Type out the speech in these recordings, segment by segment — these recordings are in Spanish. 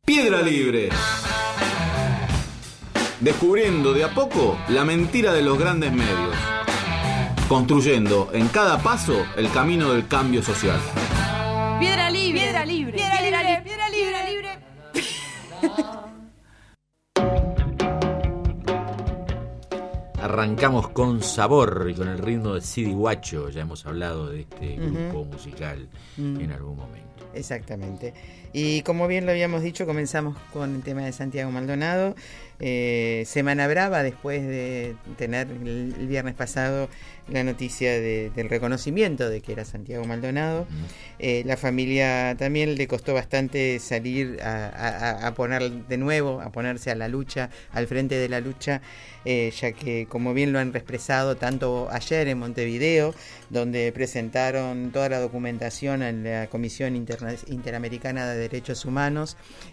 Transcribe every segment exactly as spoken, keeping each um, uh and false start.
Piedra Libre. Descubriendo de a poco la mentira de los grandes medios. Construyendo en cada paso el camino del cambio social. Piedra Libre. Piedra Libre. Piedra Libre. Piedra Libre. Libre. Arrancamos con sabor y con el ritmo de Sidi Guacho. Ya hemos hablado de este grupo uh-huh. musical uh-huh. en algún momento. Exactamente. Y como bien lo habíamos dicho, comenzamos con el tema de Santiago Maldonado. Eh, semana brava después de tener el, el viernes pasado la noticia de, del reconocimiento de que era Santiago Maldonado. Uh-huh. Eh, la familia también le costó bastante salir a, a, a poner de nuevo, a ponerse a la lucha, al frente de la lucha, eh, ya que como bien lo han expresado tanto ayer en Montevideo, donde presentaron toda la documentación en la Comisión Interna- Interamericana de Derechos Humanos,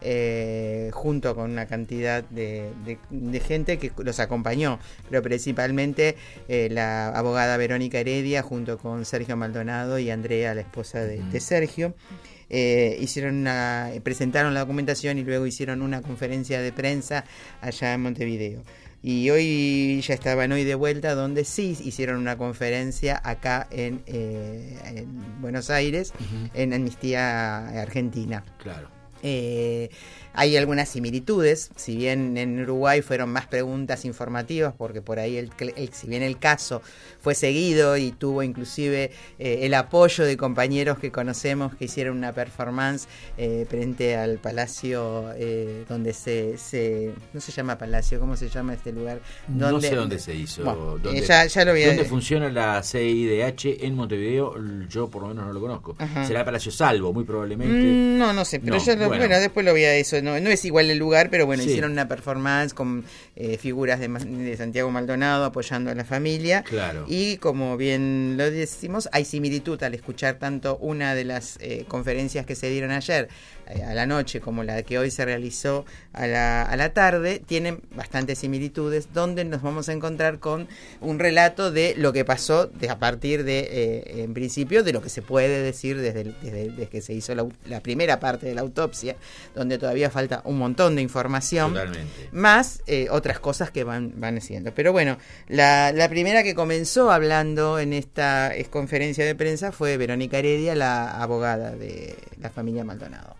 eh, junto con una cantidad de, de, de gente que los acompañó, pero principalmente eh, la abogada Verónica Heredia, junto con Sergio Maldonado y Andrea, la esposa de, de Sergio. Eh, hicieron una, presentaron la documentación y luego hicieron una conferencia de prensa allá en Montevideo. Y hoy ya estaban hoy de vuelta, donde sí hicieron una conferencia acá en, eh, en Buenos Aires, uh-huh. en Amnistía Argentina. Claro. Eh, hay algunas similitudes, si bien en Uruguay fueron más preguntas informativas, porque por ahí, el, el, si bien el caso fue seguido y tuvo inclusive eh, el apoyo de compañeros que conocemos que hicieron una performance eh, frente al palacio eh, donde se, se... no se llama palacio, ¿cómo se llama este lugar? Donde, no sé dónde se hizo. Bueno, ¿Dónde, eh, ya, ya lo voy a... ¿Dónde funciona la C I D H en Montevideo? Yo por lo menos no lo conozco. Ajá. Será el Palacio Salvo, muy probablemente. Mm, no, no sé, pero no, yo lo, bueno. bueno, después lo voy a eso. No, no es igual el lugar, pero bueno, sí. hicieron una performance con eh, figuras de, de Santiago Maldonado apoyando a la familia. Claro. Y como bien lo decimos, hay similitud al escuchar tanto una de las eh, conferencias que se dieron ayer eh, a la noche como la que hoy se realizó a la, a la tarde. Tienen bastantes similitudes, donde nos vamos a encontrar con un relato de lo que pasó de, a partir de, eh, en principio, de lo que se puede decir desde, el, desde, desde que se hizo la, la primera parte de la autopsia, donde todavía falta un montón de información. Totalmente. Más eh, otras cosas que van, van haciendo. Pero bueno, la, la primera que comenzó hablando en esta es, conferencia de prensa fue Verónica Heredia, la abogada de la familia Maldonado.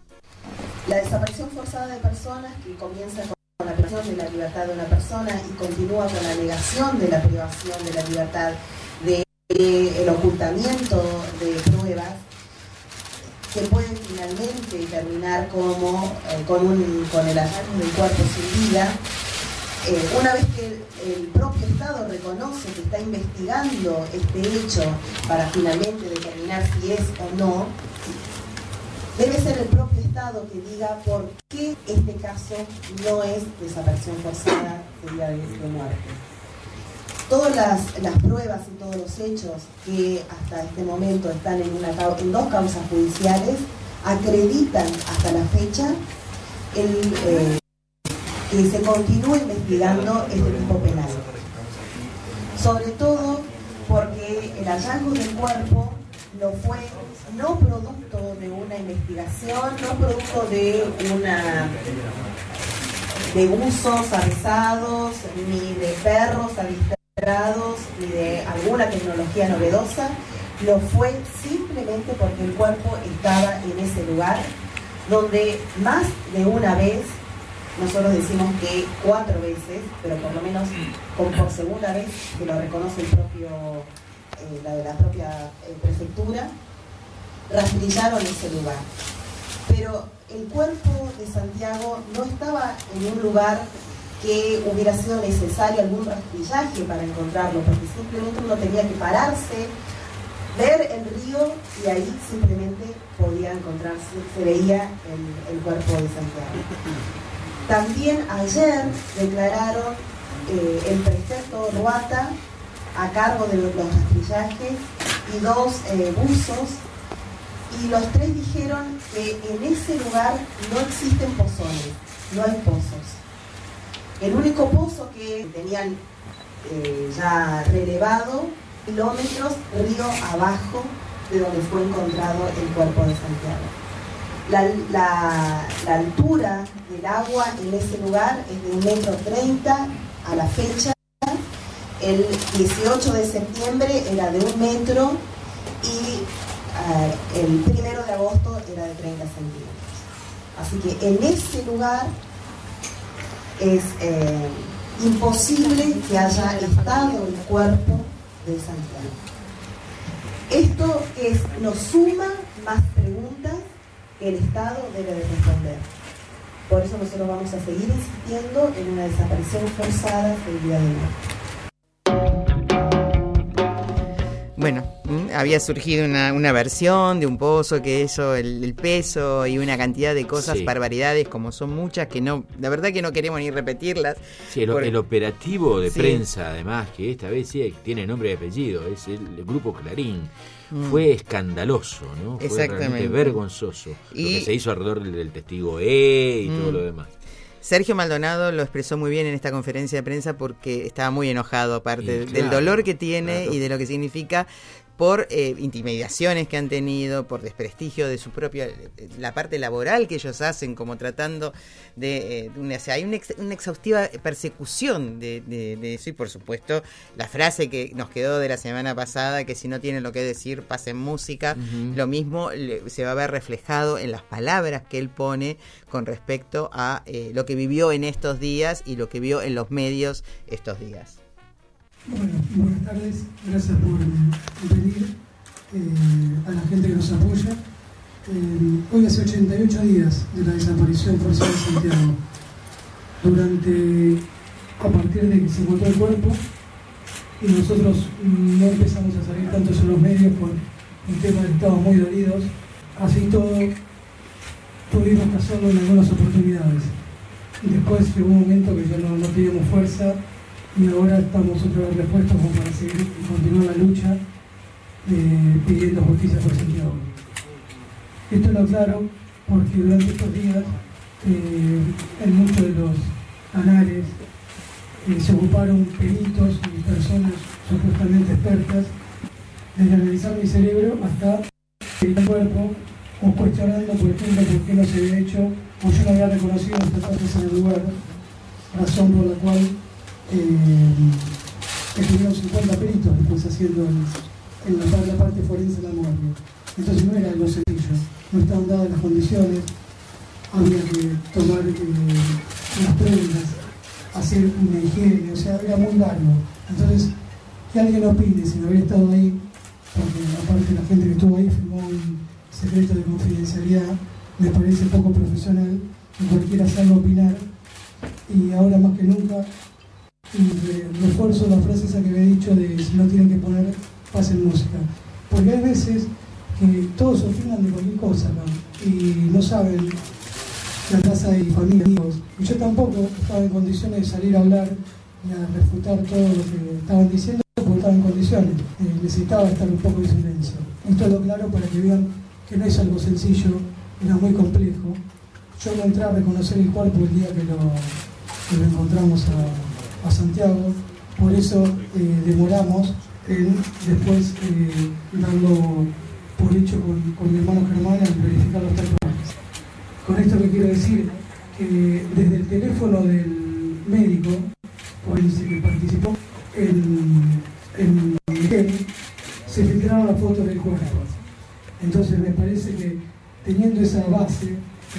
La desaparición forzada de personas, que comienza con la privación de la libertad de una persona y continúa con la negación de la privación de la libertad, de, de el ocultamiento de pruebas, que pueden finalmente terminar como eh, con, un, con el hallazgo del cuerpo sin vida. Eh, una vez que el, el propio Estado reconoce que está investigando este hecho para finalmente determinar si es o no, debe ser el propio Estado que diga por qué este caso no es desaparición forzada, sería de, de muerte. Todas las, las pruebas y todos los hechos que hasta este momento están en, una, en dos causas judiciales acreditan hasta la fecha el, eh, que se continúe investigando este tipo penal. Sobre todo porque el hallazgo del cuerpo no fue no producto de una investigación, no producto de una de usos avisados, ni de perros avistados, ni de alguna tecnología novedosa. Lo fue simplemente porque el cuerpo estaba en ese lugar donde más de una vez, nosotros decimos que cuatro veces, pero por lo menos con, por segunda vez que lo reconoce el propio eh, la de la propia eh, prefectura, rastrillaron ese lugar. Pero el cuerpo de Santiago no estaba en un lugar que hubiera sido necesario algún rastrillaje para encontrarlo, porque simplemente uno tenía que pararse, ver el río y ahí simplemente podía encontrarse, se veía el, el cuerpo de Santiago. También ayer declararon eh, el prefecto Ruata a cargo de los, los rastrillajes y dos eh, buzos, y los tres dijeron que en ese lugar no existen pozones, no hay pozos. El único pozo que tenían eh, ya relevado kilómetros río abajo de donde fue encontrado el cuerpo de Santiago. La, la, la altura del agua en ese lugar es de un metro treinta a la fecha. El dieciocho de septiembre era de un metro y uh, el primero de agosto era de treinta centímetros. Así que en ese lugar es eh, imposible que haya estado el cuerpo de Santiago. Esto es, nos suma más preguntas que el Estado debe de responder. Por eso nosotros vamos a seguir insistiendo en una desaparición forzada del día de hoy. Bueno, había surgido una, una versión de un pozo que eso, el, el peso y una cantidad de cosas, sí. barbaridades, como son muchas, que no, la verdad que no queremos ni repetirlas. Sí, el, por... el operativo de sí. prensa, además, que esta vez sí tiene nombre y apellido, es el, el Grupo Clarín. Fue escandaloso, ¿no? Fue realmente vergonzoso y... lo que se hizo alrededor del, del testigo E y mm. todo lo demás. Sergio Maldonado lo expresó muy bien en esta conferencia de prensa porque estaba muy enojado, aparte y, claro, del dolor que tiene claro. y de lo que significa por eh, intimidaciones que han tenido, por desprestigio de su propia, la parte laboral que ellos hacen, como tratando de, eh, una, o sea, hay una, ex, una exhaustiva persecución de, de, de eso, y por supuesto la frase que nos quedó de la semana pasada, que si no tienen lo que decir, pasen música, uh-huh. lo mismo le, se va a ver reflejado en las palabras que él pone con respecto a eh, lo que vivió en estos días y lo que vio en los medios estos días. Bueno, buenas tardes, gracias por venir eh, a la gente que nos apoya. Eh, hoy hace ochenta y ocho días de la desaparición forzada de Santiago. Durante, a partir de que se encontró el cuerpo, y nosotros no empezamos a salir tanto en los medios por un tema de que estábamos muy dolidos, así todo pudimos casarlo en algunas oportunidades. Y después llegó un momento que ya no, no teníamos fuerza, y ahora estamos otra vez repuestos como para seguir y continuar la lucha eh, pidiendo justicia por Santiago. Esto lo aclaro porque durante estos días eh, en muchos de los canales eh, se ocuparon peritos y personas supuestamente expertas desde analizar mi cerebro hasta el cuerpo, o cuestionando por ejemplo por qué no se había hecho o yo no había reconocido estas cosas en el lugar, razón por la cual Eh, estuvieron cincuenta peritos después haciendo en, en la, la parte forense de la muerte. Entonces no era algo sencillo, no estaban dadas las condiciones, había que tomar eh, las prendas, hacer una higiene, o sea, era muy largo. Entonces, que alguien opine si no había estado ahí, porque aparte la gente que estuvo ahí firmó un secreto de confidencialidad, me parece poco profesional que cualquiera salga a opinar, y ahora más que nunca y refuerzo la frase esa que me he dicho de si no tienen que poner, pasen música, porque hay veces que todos opinan de cualquier cosa, ¿no? Y no saben la casa de familia, amigos, y yo tampoco estaba en condiciones de salir a hablar y a refutar todo lo que estaban diciendo porque estaba en condiciones, eh, necesitaba estar un poco de silencio. Esto lo claro para que vean que no es algo sencillo, era muy complejo. Yo no entré a reconocer el cuerpo el día que lo, que lo encontramos a a Santiago, por eso eh, demoramos en después eh, darlo por hecho con, con mi hermano Germán en verificar los tatuajes. Con esto que quiero decir, que desde el teléfono del médico, por el que participó en, en Miguel, se filtraron las fotos del cuerpo. Entonces me parece que teniendo esa base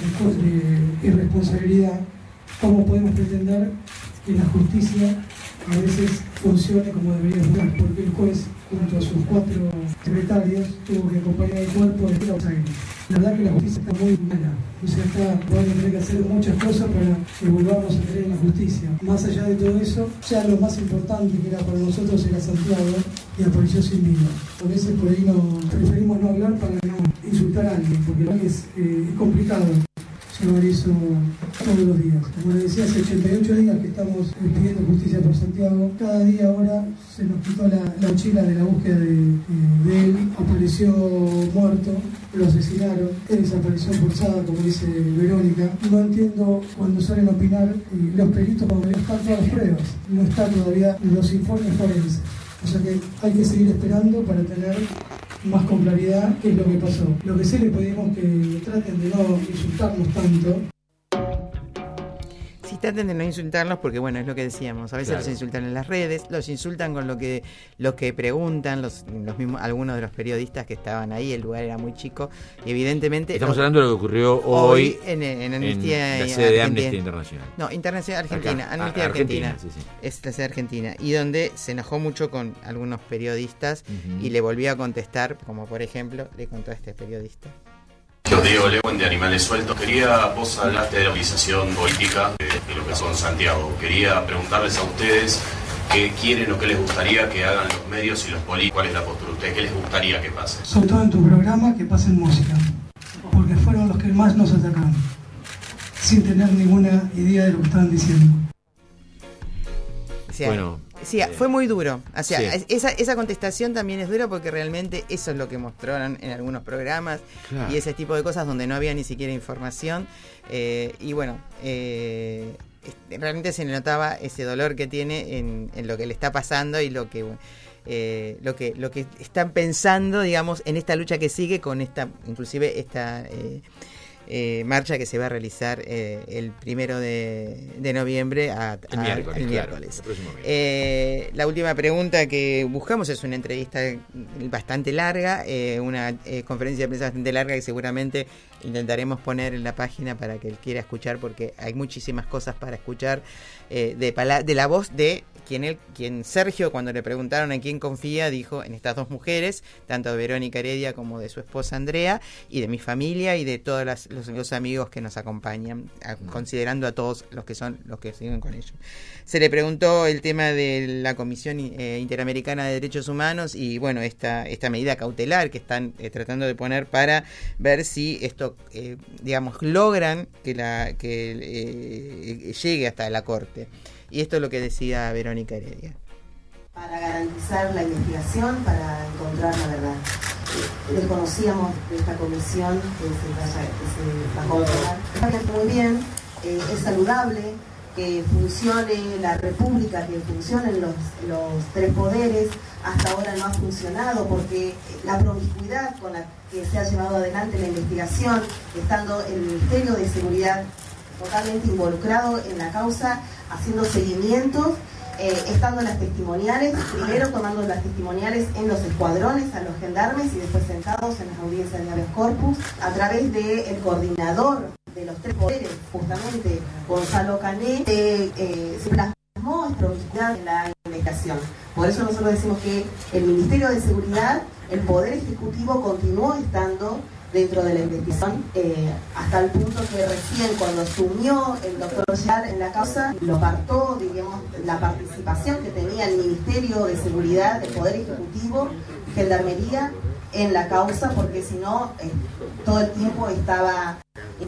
de irresponsabilidad, ¿cómo podemos pretender que la justicia a veces funcione como debería funcionar? Porque el juez, junto a sus cuatro secretarios, tuvo que acompañar el cuerpo de Buenos Aires. La verdad que la justicia está muy mala. O sea, está, vamos a tener que hacer muchas cosas para que volvamos a creer en la justicia. Más allá de todo eso, ya lo más importante que era para nosotros era Santiago, y apareció sin vida. A veces por ahí no, preferimos no hablar para no insultar a alguien, porque la verdad es, eh, es complicado llevar eso todos los días. Como les decía, hace ochenta y ocho días que estamos pidiendo justicia por Santiago. Cada día ahora se nos quitó la, la mochila de la búsqueda de, de, de él. Apareció muerto, lo asesinaron. Es desaparición forzada, como dice Verónica. No entiendo cuando salen a opinar eh, los peritos, cuando no están todas las pruebas. No están todavía los informes forenses. O sea que hay que seguir esperando para tener más con claridad qué es lo que pasó. Lo que sí les pedimos que traten de no insultarnos tanto. Sí, traten de no insultarlos porque, bueno, es lo que decíamos. A veces Claro. los insultan en las redes, los insultan con lo que lo que preguntan, los, los mismos, algunos de los periodistas que estaban ahí, el lugar era muy chico, y evidentemente... Estamos lo, hablando de lo que ocurrió hoy, hoy en, en en Amnistía la sede de Argentina. Amnistía Internacional. No, Internacional Argentina, Acá, Amnistía a- Argentina. Argentina, sí, sí. Es la sede argentina. Y donde se enojó mucho con algunos periodistas Ujú. y le volvió a contestar, como por ejemplo, le contó a este periodista. Yo Diego León de Animales Sueltos. Quería, vos hablaste de la movilización política de, de lo que son Santiago. Quería preguntarles a ustedes qué quieren o qué les gustaría que hagan los medios y los políticos. ¿Cuál es la postura de ustedes? ¿Qué les gustaría que pase? Sobre todo en tu programa, que pasen música, porque fueron los que más nos atacaron, sin tener ninguna idea de lo que estaban diciendo. O sea, Bueno, sí, eh, fue muy duro. O sea, sí. es- esa, esa contestación también es dura porque realmente eso es lo que mostraron en algunos programas Claro. y ese tipo de cosas donde no había ni siquiera información. Eh, y bueno, eh, es- realmente se le notaba ese dolor que tiene en, en lo que le está pasando y lo que... Eh, lo que lo que están pensando, digamos, en esta lucha que sigue con esta, inclusive esta eh, eh, marcha que se va a realizar eh, el primero de, de noviembre a, a- El miércoles, el claro, miércoles. el próximo miércoles. Eh, la última pregunta que buscamos es una entrevista bastante larga, eh, una eh, conferencia de prensa bastante larga que seguramente intentaremos poner en la página para que él quiera escuchar, porque hay muchísimas cosas para escuchar eh, de, pala- de la voz de quien él, quien Sergio, cuando le preguntaron en quién confía, dijo en estas dos mujeres, tanto de Verónica Heredia como de su esposa Andrea, y de mi familia y de todos las, los, los amigos que nos acompañan, a- considerando a todos los que son los que siguen con ellos. Se le preguntó el tema de la Comisión eh, Interamericana de Derechos Humanos y bueno, esta, esta medida cautelar que están eh, tratando de poner para ver si esto, eh, digamos, logran que la que eh, llegue hasta la Corte. Y esto es lo que decía Verónica Heredia. Para garantizar la investigación, para encontrar la verdad. Eh, Desconocíamos de esta comisión que se, vaya, que se bajó a crear. Está muy bien, eh, es saludable que funcione la República, que funcionen los, los tres poderes. Hasta ahora no ha funcionado porque la promiscuidad con la que se ha llevado adelante la investigación, estando el Ministerio de Seguridad totalmente involucrado en la causa, haciendo seguimientos, eh, estando las testimoniales, primero tomando las testimoniales en los escuadrones a los gendarmes y después sentados en las audiencias de habeas corpus, a través del coordinador de los tres poderes, justamente Gonzalo Cané, eh, eh, se plasmó esta promiscuidad en la investigación. Por eso nosotros decimos que el Ministerio de Seguridad, el Poder Ejecutivo, continuó estando dentro de la investigación, eh, hasta el punto que recién cuando asumió el doctor Yar en la causa, lo apartó, digamos, la participación que tenía el Ministerio de Seguridad, el Poder Ejecutivo, Gendarmería, en la causa, porque si no, eh, todo el tiempo estaba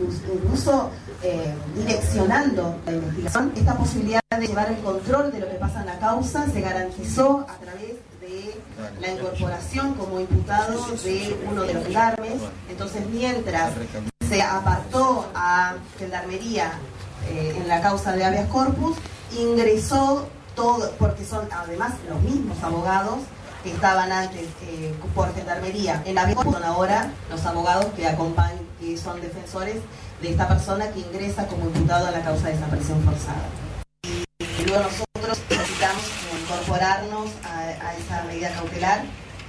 incluso eh, direccionando la investigación. Esta posibilidad de llevar el control de lo que pasa en la causa se garantizó a través de la incorporación como imputado de uno de los gendarmes. Entonces, mientras se apartó a Gendarmería eh, en la causa de habeas corpus, ingresó todo, porque son además los mismos abogados que estaban antes eh, por Gendarmería en habeas corpus, son ahora los abogados que acompañan, que son defensores de esta persona que ingresa como imputado a la causa de desaparición forzada. Y luego nosotros necesitamos incorporarnos a, a esa medida cautelar,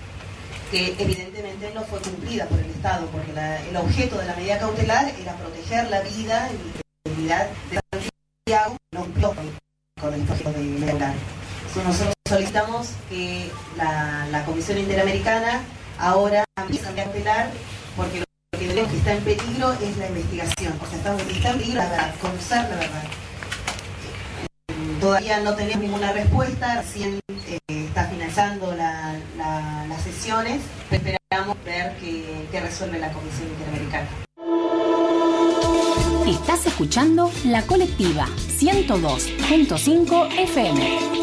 que evidentemente no fue cumplida por el Estado, porque la, el objeto de la medida cautelar era proteger la vida y la integridad de Santiago, no cumplió con, con el objeto de medida cautelar. Entonces nosotros solicitamos que la, la Comisión Interamericana ahora empiece a cautelar, porque lo que tenemos que está en peligro es la investigación, o sea, está, está en peligro la verdad, conocer la verdad. Todavía no tenemos ninguna respuesta, recién eh, está finalizando la, la, las sesiones, esperamos ver qué, qué resuelve la Comisión Interamericana. Estás escuchando La Colectiva ciento dos punto cinco F M.